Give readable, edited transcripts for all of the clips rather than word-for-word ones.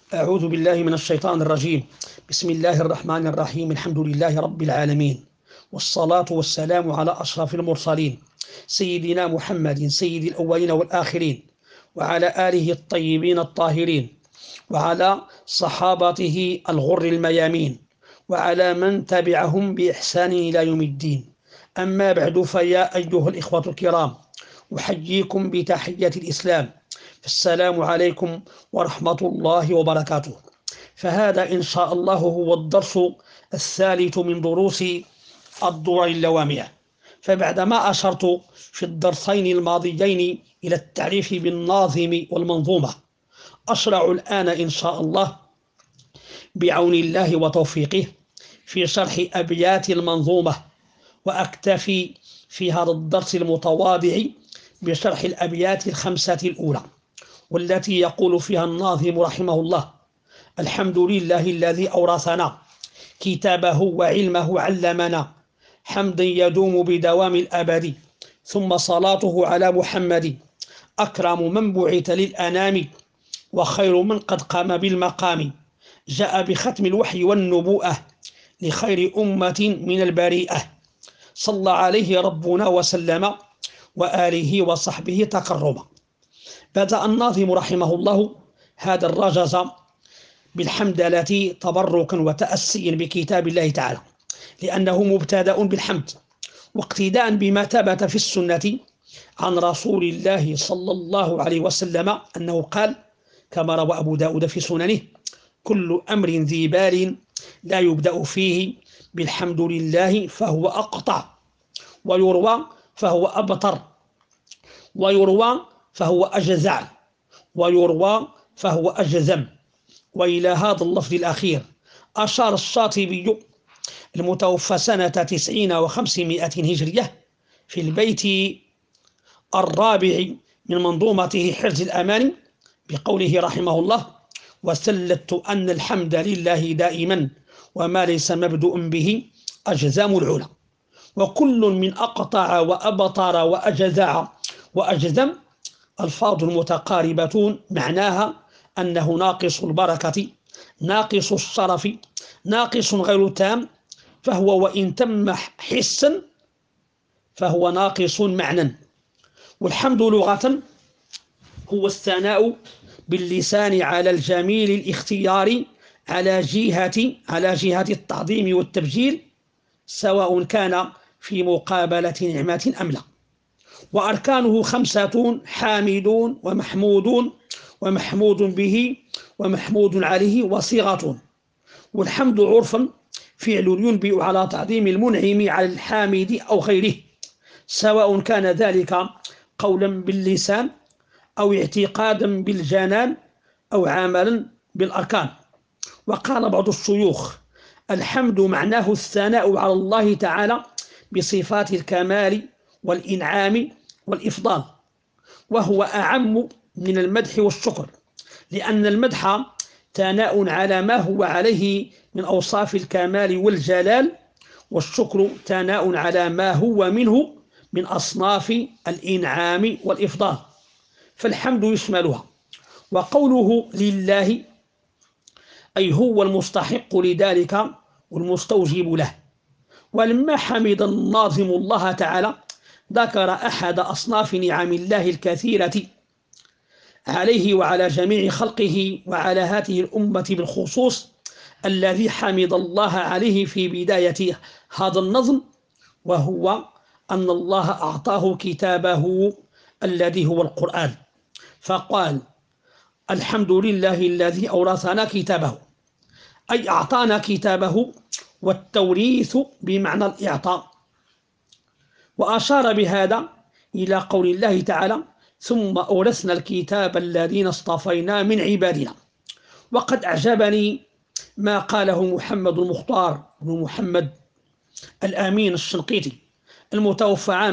أعوذ بالله من الشيطان الرجيم. بسم الله الرحمن الرحيم. الحمد لله رب العالمين، والصلاة والسلام على أشرف المرسلين سيدنا محمد سيد الأولين والآخرين، وعلى آله الطيبين الطاهرين، وعلى صحابته الغر الميامين، وعلى من تبعهم بإحسان إلى يوم الدين. أما بعد، فيا أيها الإخوة الكرام، أحييكم بتحية الإسلام، السلام عليكم ورحمة الله وبركاته. فهذا إن شاء الله هو الدرس الثالث من دروس الدرر اللوامع. فبعدما أشرت في الدرسين الماضيين إلى التعريف بالناظم والمنظومة، أشرع الآن إن شاء الله بعون الله وتوفيقه في شرح أبيات المنظومة، وأكتفي في هذا الدرس المتواضع بشرح الأبيات الخمسة الأولى، والتي يقول فيها الناظم رحمه الله: الحمد لله الذي أورثنا كتابه وعلمه علمنا، حمدا يدوم بدوام الأبد، ثم صلاته على محمد، أكرم من بعث للأنام، وخير من قد قام بالمقام، جاء بختم الوحي والنبوءة، لخير أمة من البريئة، صلى عليه ربنا وسلم، وآله وصحبه تكرما. بدأ الناظم رحمه الله هذا الرجز بالحمدلة تبركا وتأسيا بكتاب الله تعالى، لأنه مبتدأ بالحمد، واقتداء بما ثبت في السنة عن رسول الله صلى الله عليه وسلم أنه قال، كما روى أبو داود في سننه: كل أمر ذي بال لا يبدأ فيه بالحمد لله فهو أقطع، ويروى فهو أبطر، ويروى فهو أجزع، ويروى فهو أجزم. وإلى هذا اللفظ الأخير أشار الشاطبي المتوفى سنة 90 و500 هجرية في البيت الرابع من منظومته حرز الأمان بقوله رحمه الله: وسلت أن الحمد لله دائما، وما ليس مبدوء به أجزام العلا. وكل من أقطع وأبطر وأجزع وأجزم ألفاظ متقاربة معناها أنه ناقص البركة، ناقص الشرف، ناقص غير تام، فهو وإن تم حسا فهو ناقص معنى. والحمد لغة هو الثناء باللسان على الجميل الاختيار على جهة التعظيم والتبجيل، سواء كان في مقابلة نعمة أم لا. وأركانه 5: حامدون ومحمودون ومحمود به ومحمود عليه وصيغة. والحمد عرفا فعل ينبئ على تعظيم المنعم على الحامد أو غيره، سواء كان ذلك قولا باللسان أو اعتقادا بالجنان أو عملا بالأركان. وقال بعض الشيوخ: الحمد معناه الثناء على الله تعالى بصفات الكمال والإنعام والإفضال، وهو أعم من المدح والشكر، لأن المدح ثناء على ما هو عليه من أوصاف الكمال والجلال، والشكر ثناء على ما هو منه من أصناف الإنعام والإفضال، فالحمد يشملها. وقوله لله أي هو المستحق لذلك والمستوجب له. ولما حمد الناظم الله تعالى ذكر أحد أصناف نعم الله الكثيرة عليه وعلى جميع خلقه وعلى هذه الأمة بالخصوص، الذي حمد الله عليه في بداية هذا النظم، وهو أن الله أعطاه كتابه الذي هو القرآن، فقال: الحمد لله الذي أورثنا كتابه، أي أعطانا كتابه، والتوريث بمعنى الإعطاء. وأشار بهذا إلى قول الله تعالى: ثم أورثنا الكتاب الذين اصطفينا من عبادنا. وقد أعجبني ما قاله محمد المختار بن محمد الأمين الشنقيطي المتوفى عام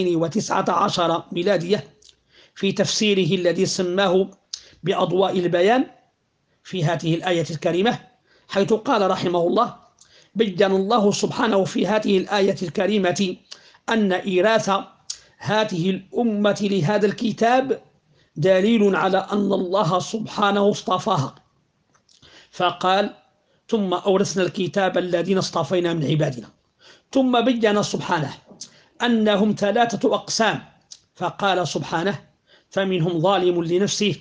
2019 ميلادية في تفسيره الذي سماه بأضواء البيان في هذه الآية الكريمة، حيث قال رحمه الله: بين الله سبحانه في هذه الآية الكريمة أن إيراث هذه الأمة لهذا الكتاب دليل على أن الله سبحانه اصطفاها فقال: ثم أورثنا الكتاب الذين اصطفينا من عبادنا. ثم بين سبحانه أنهم 3 أقسام، فقال سبحانه: فمنهم ظالم لنفسه،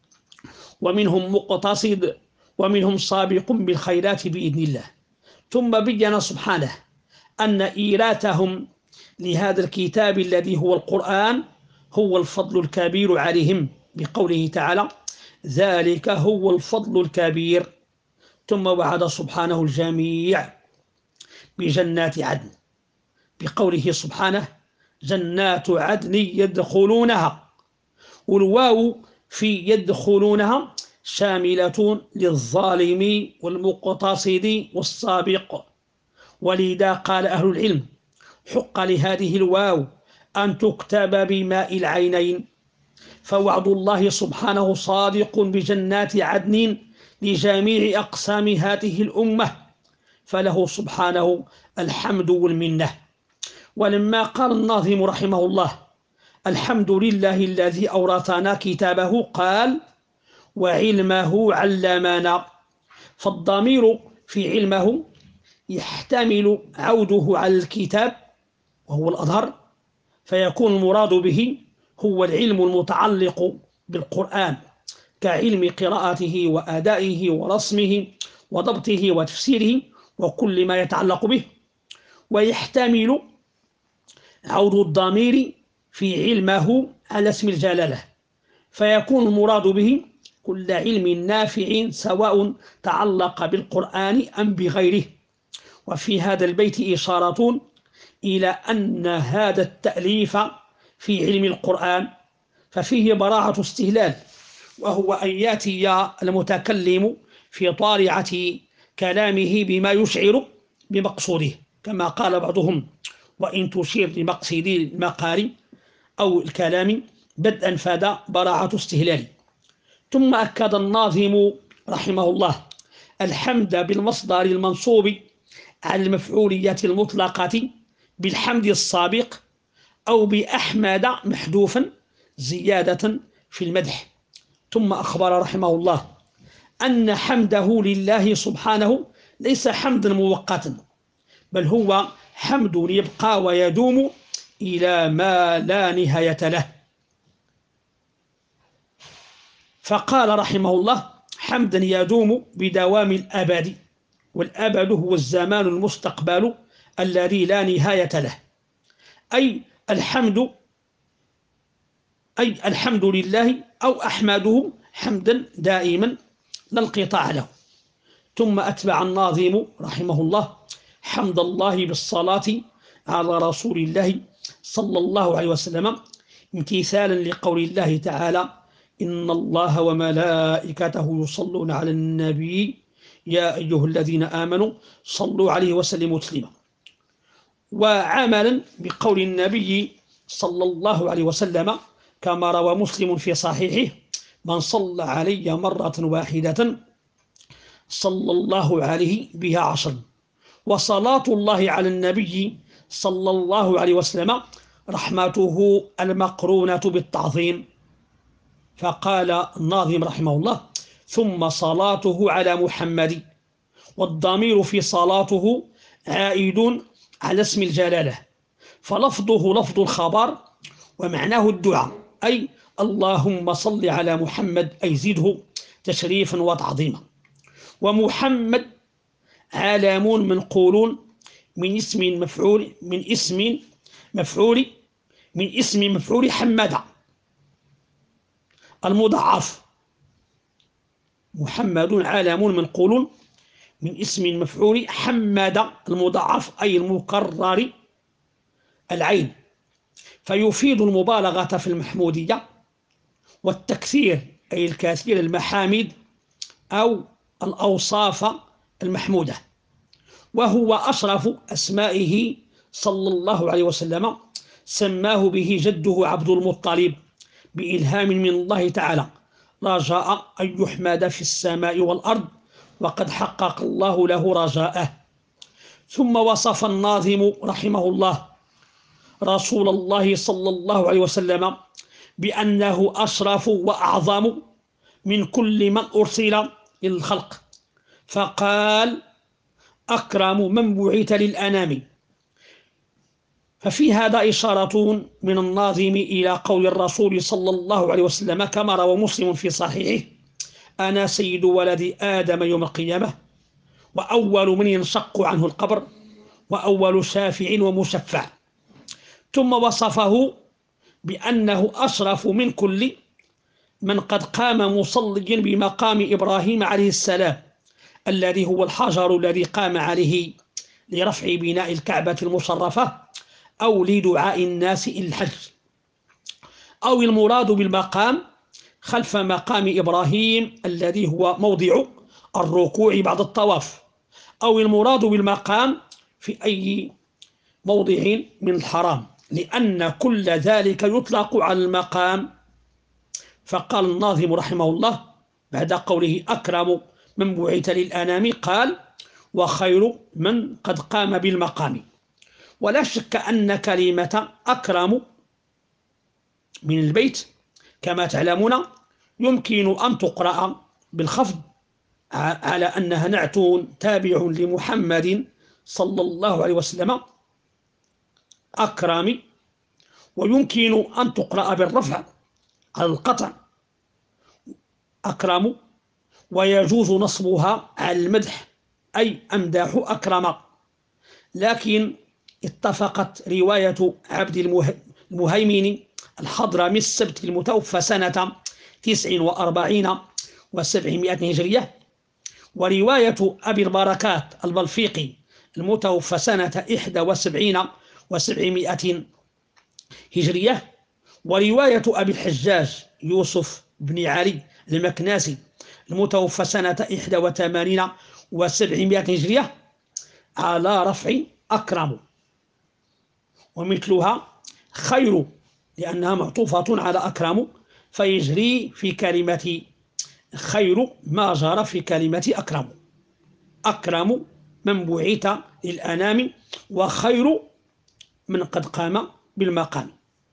ومنهم مقتصد، ومنهم سابق بالخيرات بإذن الله. ثم بين سبحانه أن إيراتهم لهذا الكتاب الذي هو القرآن هو الفضل الكبير عليهم، بقوله تعالى: ذلك هو الفضل الكبير. ثم وعد سبحانه الجميع بجنات عدن، بقوله سبحانه: جنات عدن يدخلونها. والواو في يدخلونها شاملة للظالم والمقتصد والسابق، ولذا قال أهل العلم: حق لهذه الواو أن تكتب بماء العينين، فوعد الله سبحانه صادق بجنات عدن لجميع أقسام هذه الأمة، فله سبحانه الحمد والمنة. ولما قال الناظم رحمه الله: الحمد لله الذي أورثنا كتابه، قال: وعلمه علمنا. فالضمير في علمه يحتمل عوده على الكتاب وهو الأظهر، فيكون المراد به هو العلم المتعلق بالقرآن، كعلم قراءته وأدائه ورسمه وضبطه وتفسيره وكل ما يتعلق به. ويحتمل عود الضمير في علمه على اسم الجلالة، فيكون المراد به كل علم نافع سواء تعلق بالقرآن أم بغيره. وفي هذا البيت إشارة إلى أن هذا التأليف في علم القرآن ففيه براعة استهلال، وهو أن يأتي المتكلم في طالعة كلامه بما يشعر بمقصوده، كما قال بعضهم: وإن تشير لمقصد المقال أو الكلام بدءا فذا براعة استهلال. ثم أكد الناظم رحمه الله الحمد بالمصدر المنصوب على المفعولية المطلقة بالحمد السابق، أو بأحمد محذوفا زيادة في المدح. ثم أخبر رحمه الله أن حمده لله سبحانه ليس حمدا مؤقتا، بل هو حمد يبقى ويدوم إلى ما لا نهاية له. فقال رحمه الله: حمدا يدوم بدوام الأبد، والأبد هو الزمان المستقبل الذي لا نهاية له، أي الحمد لله، أو أحمده حمدا دائما لا انقطاع له. ثم أتبع الناظم رحمه الله حمد الله بالصلاة على رسول الله صلى الله عليه وسلم، امتثالا لقول الله تعالى: إن الله وملائكته يصلون على النبي يا أيها الذين آمنوا صلوا عليه وسلموا تسليما. وعملا بقول النبي صلى الله عليه وسلم كما روى مسلم في صحيحه: من صلى علي مرة واحدة صلى الله عليه بها 10. وصلاة الله على النبي صلى الله عليه وسلم رحمته المقرونة بالتعظيم. فقال الناظم رحمه الله: ثم صلاته على محمد. والضمير في صلاته عائد على اسم الجلالة، فلفظه لفظ الخبر ومعناه الدعاء، أي اللهم صل على محمد، أي زده تشريفا وتعظيما. ومحمد علام منقول من اسم مفعول حمد المضاعف. محمد علام منقول من اسم مفعول حمد المضاعف، أي المكرر العين، فيفيد المبالغة في المحمودية والتكثير، أي الكثير المحامد أو الأوصاف المحمودة. وهو أشرف أسمائه صلى الله عليه وسلم، سماه به جده عبد المطلب بإلهام من الله تعالى، رجاء أن يحمد في السماء والأرض، وقد حقق الله له رجاءه. ثم وصف الناظم رحمه الله رسول الله صلى الله عليه وسلم بأنه أشرف وأعظم من كل من أرسل إلى الخلق، فقال: أكرم من بعث للأنام. ففي هذا إشارة من الناظم إلى قول الرسول صلى الله عليه وسلم كما روى مسلم في صحيحه: أنا سيد ولد آدم يوم القيامة، وأول من ينشق عنه القبر، وأول شافع ومشفع. ثم وصفه بأنه أشرف من كل من قد قام مصليا بمقام إبراهيم عليه السلام، الذي هو الحجر الذي قام عليه لرفع بناء الكعبة المشرفة أو لدعاء الناس إلى الحج. أو المراد بالمقام خلف مقام إبراهيم الذي هو موضع الركوع بعد الطواف، أو المراد بالمقام في أي موضع من الحرام، لأن كل ذلك يطلق على المقام. فقال الناظم رحمه الله بعد قوله: أكرم من بعث للأنام، قال: وخير من قد قام بالمقام. ولا شك أن كلمة أكرم من البيت كما تعلمون يمكن أن تقرأ بالخفض على أنها نعت تابع لمحمد صلى الله عليه وسلم أكرم، ويمكن أن تقرأ بالرفع على القطع أكرم، ويجوز نصبها على المدح أي أمدح أكرم. لكن اتفقت رواية عبد المهيمن الحضرمي السبت المتوفى سنة 49 و700 هجرية، ورواية أبي البركات البلفيقي المتوفى سنة 71 و700 هجرية، ورواية أبي الحجاج يوسف بن علي المكناسي المتوفى سنة 81 و700 هجرية على رفع أكرم. ومثلها خير لأنها معطوفة على أكرم، فيجري في كلمة خير ما جرى في كلمة أكرم. أكرم من بعث للأنام، وخير من قد قام بالمقام.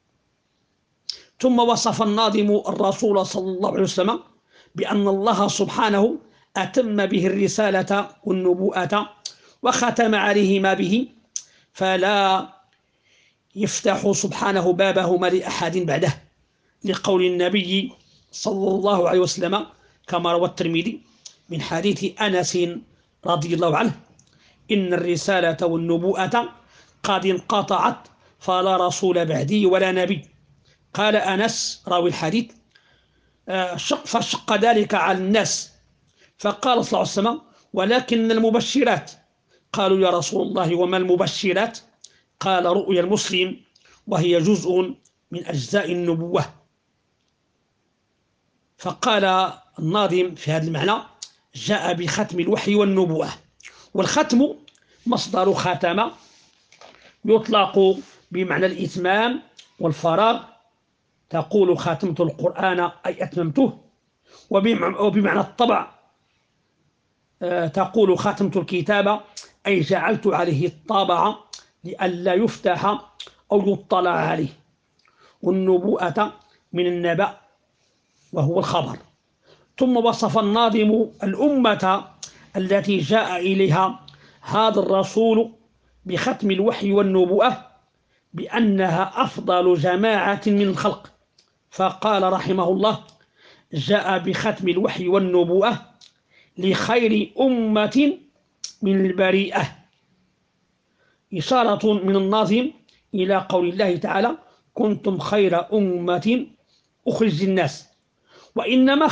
ثم وصف الناظم الرسول صلى الله عليه وسلم بأن الله سبحانه أتم به الرسالة والنبوءة وختم عليه ما به، فلا يفتح سبحانه بابهما لأحد بعده، لقول النبي صلى الله عليه وسلم كما روى الترمذي من حديث أنس رضي الله عنه: إن الرسالة والنبوءة قد انقطعت فلا رسول بعدي ولا نبي. قال أنس راوي الحديث: فشق ذلك على الناس، فقال صلى الله عليه وسلم: ولكن المبشرات. قالوا: يا رسول الله وما المبشرات؟ قال: رؤيا المسلم، وهي جزء من أجزاء النبوة. فقال الناظم في هذا المعنى: جاء بختم الوحي والنبوة. والختم مصدر ختم، يطلق بمعنى الإتمام والفراغ، تقول ختمت القرآن أي أتممته، وبمعنى الطبع تقول ختمت الكتاب أي جعلت عليه الطابع لئلا يفتح أو يطلع عليه. والنبوءة من النبأ وهو الخبر. ثم وصف الناظم الأمة التي جاء إليها هذا الرسول بختم الوحي والنبوءة بأنها أفضل جماعة من الخلق، فقال رحمه الله: جاء بختم الوحي والنبوءة لخير أمة من البريئة، إشارة من الناظم إلى قول الله تعالى: كنتم خير أمة أخرج الناس. وإنما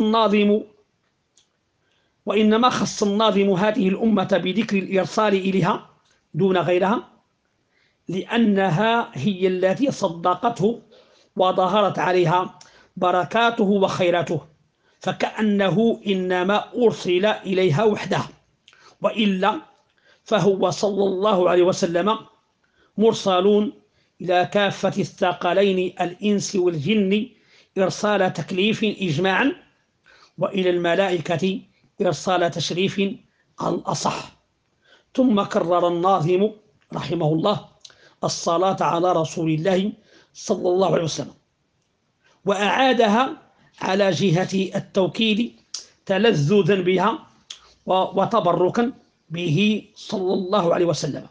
خص الناظم هذه الأمة بذكر الإرسال إليها دون غيرها، لأنها هي التي صدقته وظهرت عليها بركاته وخيراته، فكأنه إنما أرسل إليها وحدها، وإلا فهو صلى الله عليه وسلم مرسلون إلى كافة الثقلين الإنس والجن إرسال تكليف إجماعا، وإلى الملائكة إرسال تشريف على الأصح. ثم كرر الناظم رحمه الله الصلاة على رسول الله صلى الله عليه وسلم، وأعادها على جهة التوكيد تلذذا بها وتبركا به صلى الله عليه وسلم،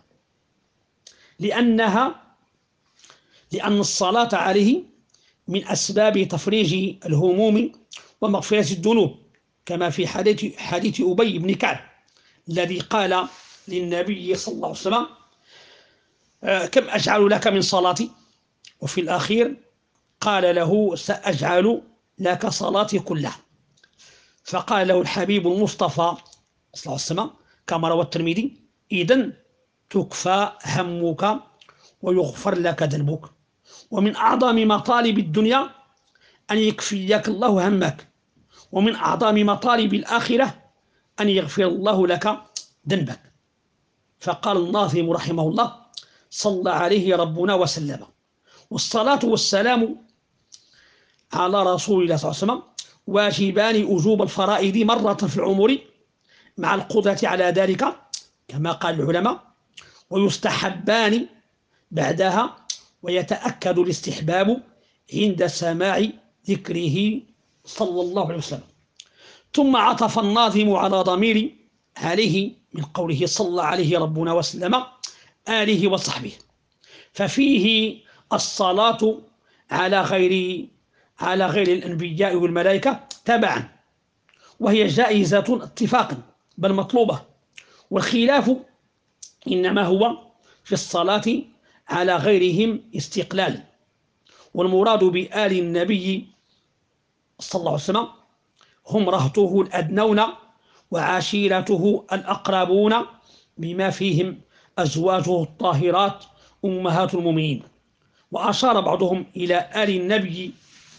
لأن الصلاة عليه من أسباب تفريج الهموم ومغفرة الذنوب، كما في حديث أبي بن كعب الذي قال للنبي صلى الله عليه وسلم: كم أجعل لك من صلاتي؟ وفي الأخير قال له: سأجعل لك صلاتي كلها. فقال له الحبيب المصطفى صلى الله عليه وسلم كما روى الترمذي: إذن تكفى همك ويغفر لك ذنبك. ومن أعظم مطالب الدنيا أن يكفيك الله همك، ومن أعظم مطالب الآخرة أن يغفر الله لك ذنبك. فقال الناظم رحمه الله: صلى عليه ربنا وسلم. والصلاة والسلام على رسول الله صلى الله عليه وسلم واجبان أجوب الفرائض مرة في العمر مع القدرة على ذلك كما قال العلماء، ويستحبان بعدها، ويتأكد الاستحباب عند سماع ذكره صلى الله عليه وسلم. ثم عطف الناظم على ضمير عليه من قوله صلى عليه ربنا وسلم آله وصحبه، ففيه الصلاة على غير الأنبياء والملائكة تبعا، وهي جائزة اتفاقا بل مطلوبة، والخلاف إنما هو في الصلاة على غيرهم استقلالا. والمراد بآل النبي صلى الله عليه وسلم هم رهطه الأدنون وعشيرته الأقربون، بما فيهم أزواجه الطاهرات أمهات المؤمنين. وأشار بعضهم إلى آل النبي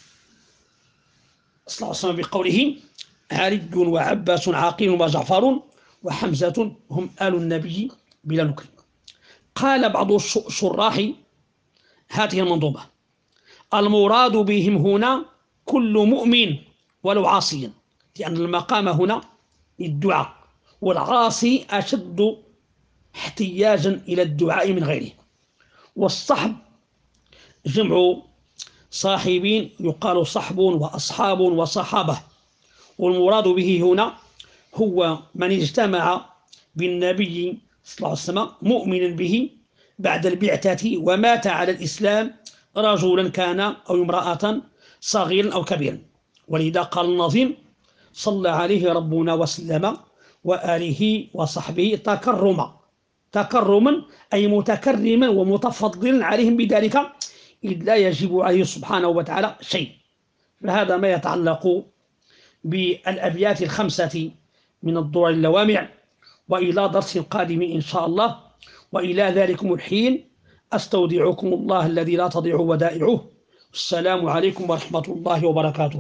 صلى الله عليه وسلم بقوله: علي وعباس عاقل وجعفر وحمزة هم آل النبي بلا نكر. قال بعض الشراح هذه المنظومة: المراد بهم هنا كل مؤمن ولو عاصيا، لأن المقام هنا للدعاء، والعاصي أشد احتياجا إلى الدعاء من غيره. والصحب جمع صاحبين، يقال صحب وأصحاب وصحابة، والمراد به هنا هو من اجتمع بالنبي صلى الله عليه وسلم مؤمنا به بعد البعثة ومات على الإسلام، رجلا كان أو امرأة، صغيرا أو كبيرا. ولذا قال الناظم: صلى عليه ربنا وسلم وآله وصحبه تكرما أي متكرما ومتفضلا عليهم بذلك، إذ لا يجب عليه سبحانه وتعالى شيء. فهذا ما يتعلق بالأبيات الخمسة من الدور اللوامع، وإلى درس قادم إن شاء الله. وإلى ذلكم الحين أستودعكم الله الذي لا تضيع ودائعه. السلام عليكم ورحمة الله وبركاته.